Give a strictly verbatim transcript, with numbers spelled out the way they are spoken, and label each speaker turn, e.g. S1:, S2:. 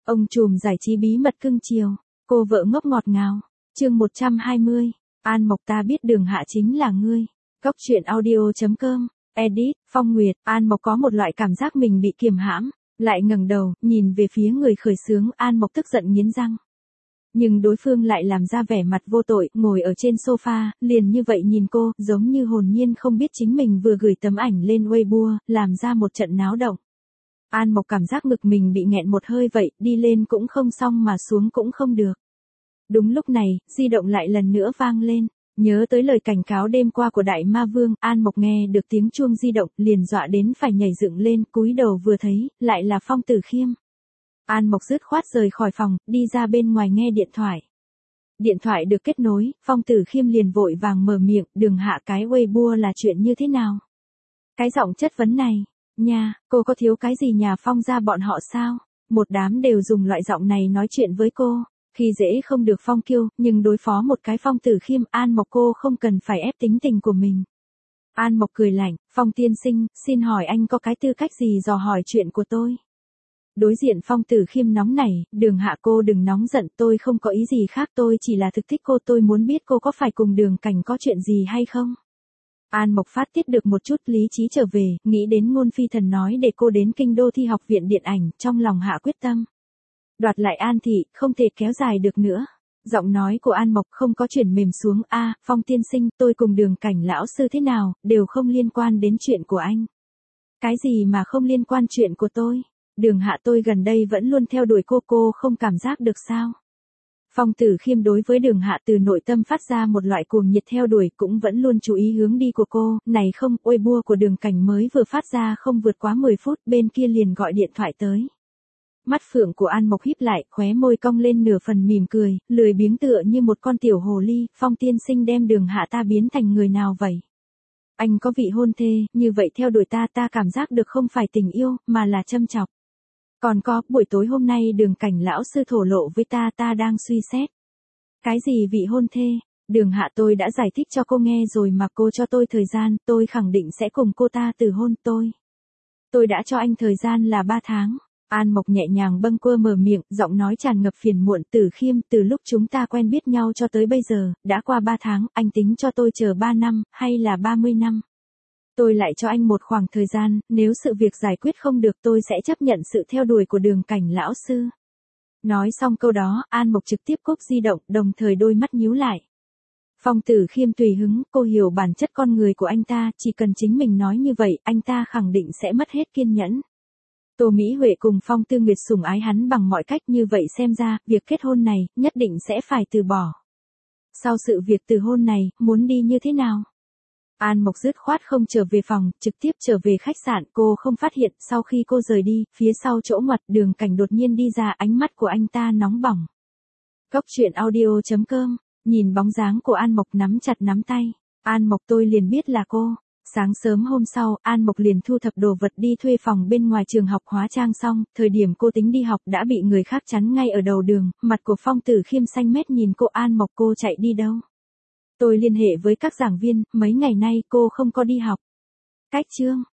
S1: Ông trùm giải trí bí mật cưng chiều, cô vợ ngốc ngọt ngào. Chương một trăm hai mươi. An Mộc ta biết Đường Hạ chính là ngươi. Góc truyện audio chấm com. Edit, Phong Nguyệt. An Mộc có một loại cảm giác mình bị kiềm hãm, lại ngẩng đầu, nhìn về phía người khởi xướng. An Mộc tức giận nghiến răng. Nhưng đối phương lại làm ra vẻ mặt vô tội, ngồi ở trên sofa, liền như vậy nhìn cô, giống như hồn nhiên không biết chính mình vừa gửi tấm ảnh lên Weibo, làm ra một trận náo động. An Mộc cảm giác ngực mình bị nghẹn một hơi vậy, đi lên cũng không xong mà xuống cũng không được. Đúng lúc này, di động lại lần nữa vang lên. Nhớ tới lời cảnh cáo đêm qua của Đại Ma Vương, An Mộc nghe được tiếng chuông di động, liền dọa đến phải nhảy dựng lên, cúi đầu vừa thấy, lại là Phong Tử Khiêm. An Mộc dứt khoát rời khỏi phòng, đi ra bên ngoài nghe điện thoại. Điện thoại được kết nối, Phong Tử Khiêm liền vội vàng mở miệng, Đường Hạ cái Weibo là chuyện như thế nào? Cái giọng chất vấn này, nha, cô có thiếu cái gì nhà Phong ra bọn họ sao? Một đám đều dùng loại giọng này nói chuyện với cô. Khi dễ không được Phong Kiêu, nhưng đối phó một cái Phong Tử Khiêm, An Mộc cô không cần phải ép tính tình của mình. An Mộc cười lạnh, Phong tiên sinh, xin hỏi anh có cái tư cách gì dò hỏi chuyện của tôi? Đối diện Phong Tử Khiêm nóng nảy, Đường Hạ cô đừng nóng giận, tôi không có ý gì khác, tôi chỉ là thực thích cô, tôi muốn biết cô có phải cùng Đường Cảnh có chuyện gì hay không? An Mộc phát tiết được một chút lý trí trở về, nghĩ đến Ngôn Phi Thần nói để cô đến Kinh Đô thi học viện điện ảnh, trong lòng hạ quyết tâm. Đoạt lại An thị, không thể kéo dài được nữa. Giọng nói của An Mộc không có chuyển mềm xuống, a, Phong tiên sinh, tôi cùng Đường Cảnh lão sư thế nào, đều không liên quan đến chuyện của anh. Cái gì mà không liên quan chuyện của tôi? Đường Hạ tôi gần đây vẫn luôn theo đuổi cô, cô không cảm giác được sao? Phong Tử Khiêm đối với Đường Hạ từ nội tâm phát ra một loại cuồng nhiệt theo đuổi, cũng vẫn luôn chú ý hướng đi của cô, này không, Weibo của Đường Cảnh mới vừa phát ra không vượt quá mười phút, bên kia liền gọi điện thoại tới. Mắt phượng của An Mộc híp lại, khóe môi cong lên nửa phần mỉm cười, lười biếng tựa như một con tiểu hồ ly, Phong tiên sinh đem Đường Hạ ta biến thành người nào vậy? Anh có vị hôn thê, như vậy theo đuổi ta, ta cảm giác được không phải tình yêu, mà là châm chọc. Còn có, buổi tối hôm nay Đường Cảnh lão sư thổ lộ với ta, ta đang suy xét. Cái gì vị hôn thê? Đường Hạ tôi đã giải thích cho cô nghe rồi mà, cô cho tôi thời gian, tôi khẳng định sẽ cùng cô ta từ hôn tôi. Tôi đã cho anh thời gian là ba tháng. An Mộc nhẹ nhàng bâng quơ mở miệng, giọng nói tràn ngập phiền muộn, Tử Khiêm, từ lúc chúng ta quen biết nhau cho tới bây giờ, đã qua ba tháng, anh tính cho tôi chờ ba năm, hay là ba mươi năm? Tôi lại cho anh một khoảng thời gian, nếu sự việc giải quyết không được tôi sẽ chấp nhận sự theo đuổi của Đường Cảnh lão sư. Nói xong câu đó, An Mộc trực tiếp cúp di động, đồng thời đôi mắt nhíu lại. Phong Tử Khiêm tùy hứng, cô hiểu bản chất con người của anh ta, chỉ cần chính mình nói như vậy, anh ta khẳng định sẽ mất hết kiên nhẫn. Tô Mỹ Huệ cùng Phong Tư Nguyệt sủng ái hắn bằng mọi cách, như vậy xem ra, việc kết hôn này, nhất định sẽ phải từ bỏ. Sau sự việc từ hôn này, muốn đi như thế nào? An Mộc dứt khoát không trở về phòng, trực tiếp trở về khách sạn, cô không phát hiện, sau khi cô rời đi, phía sau chỗ ngoặt, Đường Cảnh đột nhiên đi ra, ánh mắt của anh ta nóng bỏng. Góc truyện audio chấm com, nhìn bóng dáng của An Mộc nắm chặt nắm tay, An Mộc tôi liền biết là cô. Sáng sớm hôm sau, An Mộc liền thu thập đồ vật đi thuê phòng bên ngoài trường học hóa trang xong, thời điểm cô tính đi học đã bị người khác chắn ngay ở đầu đường, mặt của Phong Tử Khiêm xanh mét nhìn cô. An Mộc cô chạy đi đâu? Tôi liên hệ với các giảng viên, mấy ngày nay cô không có đi học. Cách chương.